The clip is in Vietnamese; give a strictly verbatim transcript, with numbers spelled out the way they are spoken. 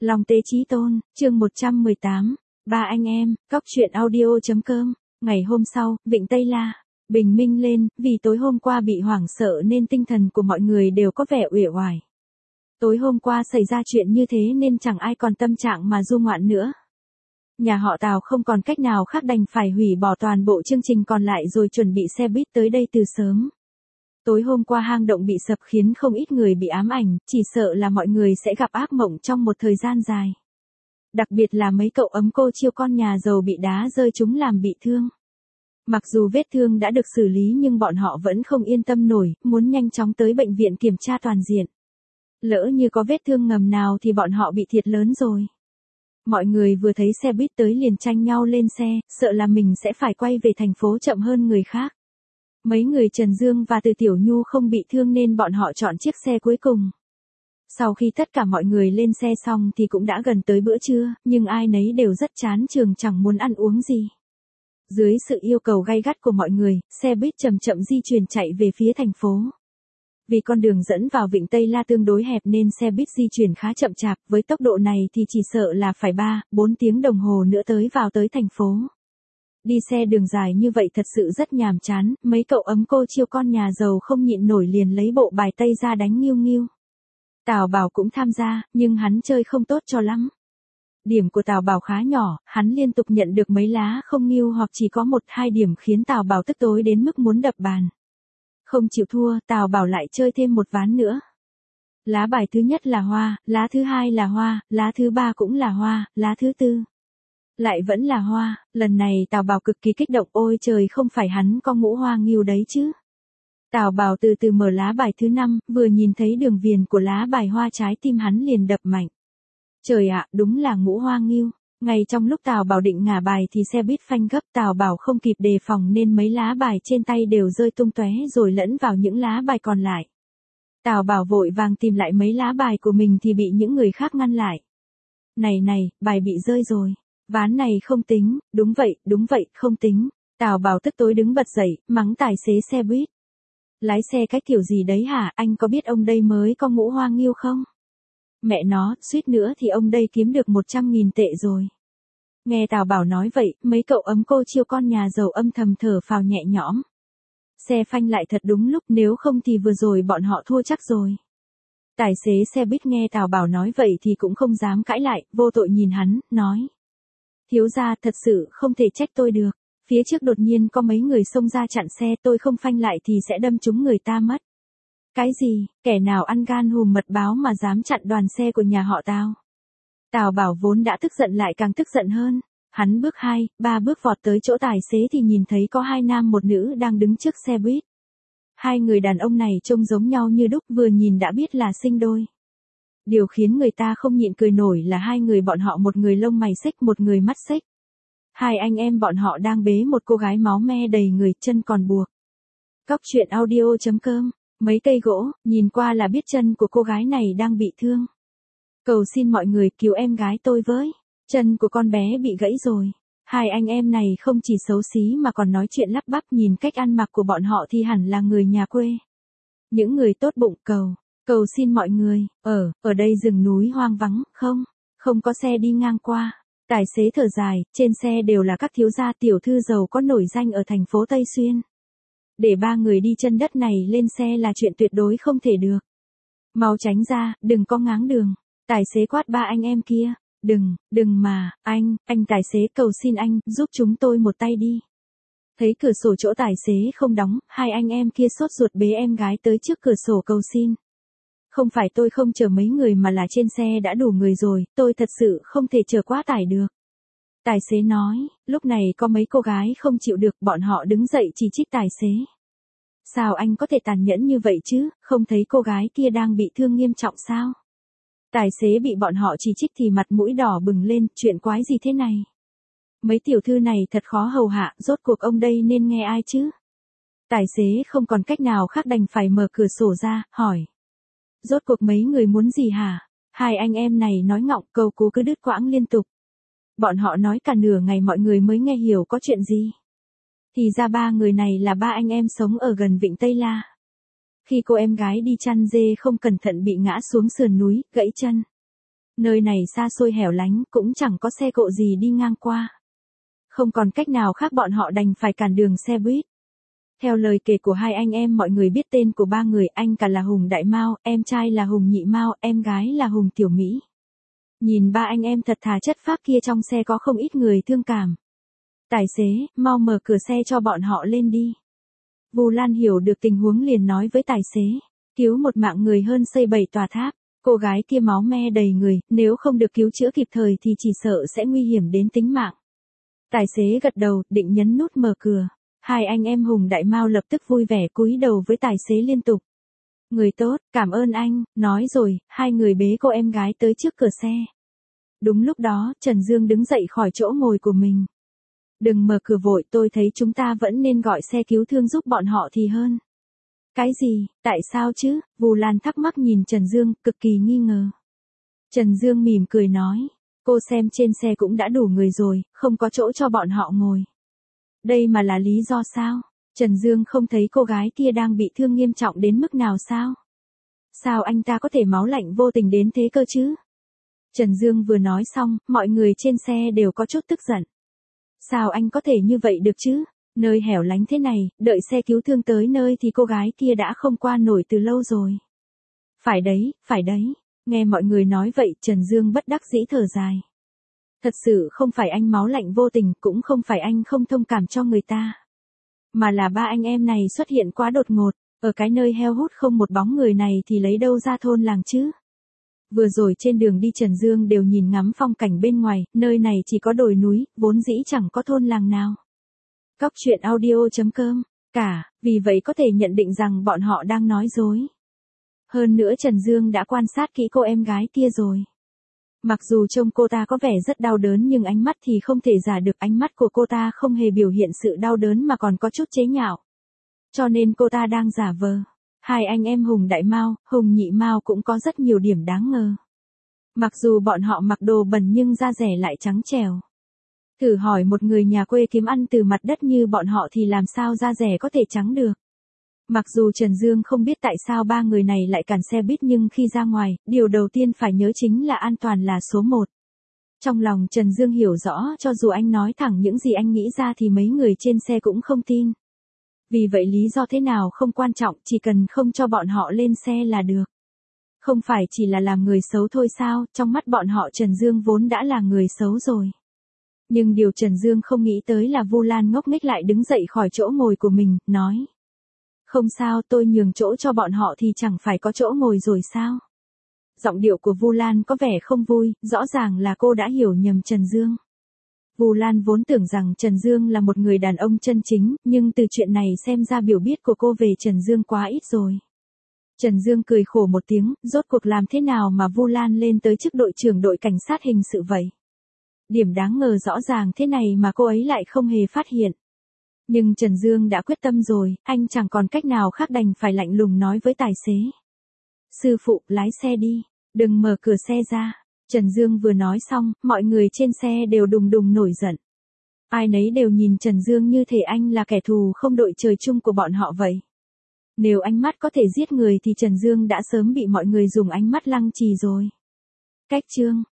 Long Tế Chí Tôn, chương một trăm mười tám, ba anh em, cóc truyện audio.com. Ngày hôm sau, Vịnh Tây La, bình minh lên, vì tối hôm qua bị hoảng sợ nên tinh thần của mọi người đều có vẻ uể oải. Tối hôm qua xảy ra chuyện như thế nên chẳng ai còn tâm trạng mà du ngoạn nữa. Nhà họ Tào không còn cách nào khác đành phải hủy bỏ toàn bộ chương trình còn lại rồi chuẩn bị xe buýt tới đây từ sớm. Tối hôm qua hang động bị sập khiến không ít người bị ám ảnh, chỉ sợ là mọi người sẽ gặp ác mộng trong một thời gian dài. Đặc biệt là mấy cậu ấm cô chiêu con nhà giàu bị đá rơi trúng làm bị thương. Mặc dù vết thương đã được xử lý nhưng bọn họ vẫn không yên tâm nổi, muốn nhanh chóng tới bệnh viện kiểm tra toàn diện. Lỡ như có vết thương ngầm nào thì bọn họ bị thiệt lớn rồi. Mọi người vừa thấy xe buýt tới liền tranh nhau lên xe, sợ là mình sẽ phải quay về thành phố chậm hơn người khác. Mấy người Trần Dương và Từ Tiểu Nhu không bị thương nên bọn họ chọn chiếc xe cuối cùng. Sau khi tất cả mọi người lên xe xong thì cũng đã gần tới bữa trưa, nhưng ai nấy đều rất chán chường chẳng muốn ăn uống gì. Dưới sự yêu cầu gay gắt của mọi người, xe buýt chậm chậm di chuyển chạy về phía thành phố. Vì con đường dẫn vào Vịnh Tây La tương đối hẹp nên xe buýt di chuyển khá chậm chạp, với tốc độ này thì chỉ sợ là phải ba, bốn tiếng đồng hồ nữa tới vào tới thành phố. Đi xe đường dài như vậy thật sự rất nhàm chán, mấy cậu ấm cô chiêu con nhà giàu không nhịn nổi liền lấy bộ bài tây ra đánh nghiêu nghiêu. Tào Bảo cũng tham gia, nhưng hắn chơi không tốt cho lắm. Điểm của Tào Bảo khá nhỏ, hắn liên tục nhận được mấy lá không nghiêu hoặc chỉ có một hai điểm khiến Tào Bảo tức tối đến mức muốn đập bàn. Không chịu thua, Tào Bảo lại chơi thêm một ván nữa. Lá bài thứ nhất là hoa, lá thứ hai là hoa, lá thứ ba cũng là hoa, lá thứ tư lại vẫn là hoa. Lần này Tào Bảo cực kỳ kích động, ôi trời, không phải hắn có ngũ hoa nghiêu đấy chứ. Tào Bảo từ từ mở lá bài thứ năm, vừa nhìn thấy đường viền của lá bài hoa trái tim hắn liền đập mạnh. Trời ạ, đúng là ngũ hoa nghiêu. Ngay trong lúc Tào Bảo định ngả bài thì xe buýt phanh gấp, Tào Bảo không kịp đề phòng nên mấy lá bài trên tay đều rơi tung tóe rồi lẫn vào những lá bài còn lại. Tào Bảo vội vàng tìm lại mấy lá bài của mình thì bị những người khác ngăn lại. Này này, bài bị rơi rồi. Ván này không tính, đúng vậy, đúng vậy, không tính. Tào Bảo tức tối đứng bật dậy, mắng tài xế xe buýt. Lái xe cái kiểu gì đấy hả, anh có biết ông đây mới có ngũ hoa nghiêu không? Mẹ nó, suýt nữa thì ông đây kiếm được một trăm nghìn tệ rồi. Nghe Tào Bảo nói vậy, mấy cậu ấm cô chiêu con nhà giàu âm thầm thở phào nhẹ nhõm. Xe phanh lại thật đúng lúc, nếu không thì vừa rồi bọn họ thua chắc rồi. Tài xế xe buýt nghe Tào Bảo nói vậy thì cũng không dám cãi lại, vô tội nhìn hắn, nói. Thiếu gia, thật sự không thể trách tôi được. Phía trước đột nhiên có mấy người xông ra chặn xe, tôi không phanh lại thì sẽ đâm trúng người ta mất. Cái gì, kẻ nào ăn gan hùm mật báo mà dám chặn đoàn xe của nhà họ Tào? Tào Bảo vốn đã tức giận lại càng tức giận hơn. Hắn bước hai, ba bước vọt tới chỗ tài xế thì nhìn thấy có hai nam một nữ đang đứng trước xe buýt. Hai người đàn ông này trông giống nhau như đúc, vừa nhìn đã biết là sinh đôi. Điều khiến người ta không nhịn cười nổi là hai người bọn họ, một người lông mày xếch, một người mắt xếch. Hai anh em bọn họ đang bế một cô gái máu me đầy người, chân còn buộc. Cóc truyện audio.com. Mấy cây gỗ, nhìn qua là biết chân của cô gái này đang bị thương. Cầu xin mọi người cứu em gái tôi với. Chân của con bé bị gãy rồi. Hai anh em này không chỉ xấu xí mà còn nói chuyện lắp bắp, nhìn cách ăn mặc của bọn họ thì hẳn là người nhà quê. Những người tốt bụng cầu. Cầu xin mọi người, ở, ở đây rừng núi hoang vắng, không, không có xe đi ngang qua. Tài xế thở dài, trên xe đều là các thiếu gia tiểu thư giàu có nổi danh ở thành phố Tây Xuyên. Để ba người đi chân đất này lên xe là chuyện tuyệt đối không thể được. Mau tránh ra, đừng có ngáng đường. Tài xế quát ba anh em kia, đừng, đừng mà, anh, anh tài xế, cầu xin anh, giúp chúng tôi một tay đi. Thấy cửa sổ chỗ tài xế không đóng, hai anh em kia sốt ruột bế em gái tới trước cửa sổ cầu xin. Không phải tôi không chở mấy người mà là trên xe đã đủ người rồi, tôi thật sự không thể chở quá tải được. Tài xế nói, lúc này có mấy cô gái không chịu được, bọn họ đứng dậy chỉ trích tài xế. Sao anh có thể tàn nhẫn như vậy chứ, không thấy cô gái kia đang bị thương nghiêm trọng sao? Tài xế bị bọn họ chỉ trích thì mặt mũi đỏ bừng lên, chuyện quái gì thế này? Mấy tiểu thư này thật khó hầu hạ, rốt cuộc ông đây nên nghe ai chứ? Tài xế không còn cách nào khác đành phải mở cửa sổ ra, hỏi. Rốt cuộc mấy người muốn gì hả? Hai anh em này nói ngọng, câu cú cứ đứt quãng liên tục. Bọn họ nói cả nửa ngày mọi người mới nghe hiểu có chuyện gì. Thì ra ba người này là ba anh em sống ở gần Vịnh Tây La. Khi cô em gái đi chăn dê không cẩn thận bị ngã xuống sườn núi, gãy chân. Nơi này xa xôi hẻo lánh, cũng chẳng có xe cộ gì đi ngang qua. Không còn cách nào khác bọn họ đành phải cản đường xe buýt. Theo lời kể của hai anh em mọi người biết tên của ba người, anh cả là Hùng Đại Mao, em trai là Hùng Nhị Mao, em gái là Hùng Tiểu Mỹ. Nhìn ba anh em thật thà chất phác kia trong xe có không ít người thương cảm. Tài xế, mau mở cửa xe cho bọn họ lên đi. Vu Lan hiểu được tình huống liền nói với tài xế, cứu một mạng người hơn xây bảy tòa tháp. Cô gái kia máu me đầy người, nếu không được cứu chữa kịp thời thì chỉ sợ sẽ nguy hiểm đến tính mạng. Tài xế gật đầu, định nhấn nút mở cửa. Hai anh em Hùng Đại Mao lập tức vui vẻ cúi đầu với tài xế liên tục. Người tốt, cảm ơn anh, nói rồi, hai người bế cô em gái tới trước cửa xe. Đúng lúc đó, Trần Dương đứng dậy khỏi chỗ ngồi của mình. Đừng mở cửa vội, tôi thấy chúng ta vẫn nên gọi xe cứu thương giúp bọn họ thì hơn. Cái gì, tại sao chứ? Vu Lan thắc mắc nhìn Trần Dương, cực kỳ nghi ngờ. Trần Dương mỉm cười nói, cô xem trên xe cũng đã đủ người rồi, không có chỗ cho bọn họ ngồi. Đây mà là lý do sao? Trần Dương không thấy cô gái kia đang bị thương nghiêm trọng đến mức nào sao? Sao anh ta có thể máu lạnh vô tình đến thế cơ chứ? Trần Dương vừa nói xong, mọi người trên xe đều có chút tức giận. Sao anh có thể như vậy được chứ? Nơi hẻo lánh thế này, đợi xe cứu thương tới nơi thì cô gái kia đã không qua nổi từ lâu rồi. Phải đấy, phải đấy. Nghe mọi người nói vậy, Trần Dương bất đắc dĩ thở dài. Thật sự không phải anh máu lạnh vô tình, cũng không phải anh không thông cảm cho người ta. Mà là ba anh em này xuất hiện quá đột ngột, ở cái nơi heo hút không một bóng người này thì lấy đâu ra thôn làng chứ. Vừa rồi trên đường đi Trần Dương đều nhìn ngắm phong cảnh bên ngoài, nơi này chỉ có đồi núi, vốn dĩ chẳng có thôn làng nào. Cóc truyện audio chấm com, cả, vì vậy có thể nhận định rằng bọn họ đang nói dối. Hơn nữa Trần Dương đã quan sát kỹ cô em gái kia rồi. Mặc dù trông cô ta có vẻ rất đau đớn nhưng ánh mắt thì không thể giả được, ánh mắt của cô ta không hề biểu hiện sự đau đớn mà còn có chút chế nhạo. Cho nên cô ta đang giả vờ. Hai anh em Hùng Đại Mao, Hùng Nhị Mao cũng có rất nhiều điểm đáng ngờ. Mặc dù bọn họ mặc đồ bẩn nhưng da rẻ lại trắng trẻo. Thử hỏi một người nhà quê kiếm ăn từ mặt đất như bọn họ thì làm sao da rẻ có thể trắng được. Mặc dù Trần Dương không biết tại sao ba người này lại cản xe buýt nhưng khi ra ngoài, điều đầu tiên phải nhớ chính là an toàn là số một. Trong lòng Trần Dương hiểu rõ cho dù anh nói thẳng những gì anh nghĩ ra thì mấy người trên xe cũng không tin. Vì vậy lý do thế nào không quan trọng, chỉ cần không cho bọn họ lên xe là được. Không phải chỉ là làm người xấu thôi sao, trong mắt bọn họ Trần Dương vốn đã là người xấu rồi. Nhưng điều Trần Dương không nghĩ tới là Vu Lan ngốc nghếch lại đứng dậy khỏi chỗ ngồi của mình, nói. Không sao, tôi nhường chỗ cho bọn họ thì chẳng phải có chỗ ngồi rồi sao? Giọng điệu của Vu Lan có vẻ không vui, rõ ràng là cô đã hiểu nhầm Trần Dương. Vu Lan vốn tưởng rằng Trần Dương là một người đàn ông chân chính, nhưng từ chuyện này xem ra biểu biết của cô về Trần Dương quá ít rồi. Trần Dương cười khổ một tiếng, rốt cuộc làm thế nào mà Vu Lan lên tới chức đội trưởng đội cảnh sát hình sự vậy? Điểm đáng ngờ rõ ràng thế này mà cô ấy lại không hề phát hiện. Nhưng Trần Dương đã quyết tâm rồi, anh chẳng còn cách nào khác đành phải lạnh lùng nói với tài xế. Sư phụ, lái xe đi, đừng mở cửa xe ra. Trần Dương vừa nói xong, mọi người trên xe đều đùng đùng nổi giận. Ai nấy đều nhìn Trần Dương như thể anh là kẻ thù không đội trời chung của bọn họ vậy. Nếu ánh mắt có thể giết người thì Trần Dương đã sớm bị mọi người dùng ánh mắt lăng trì rồi. Cách chương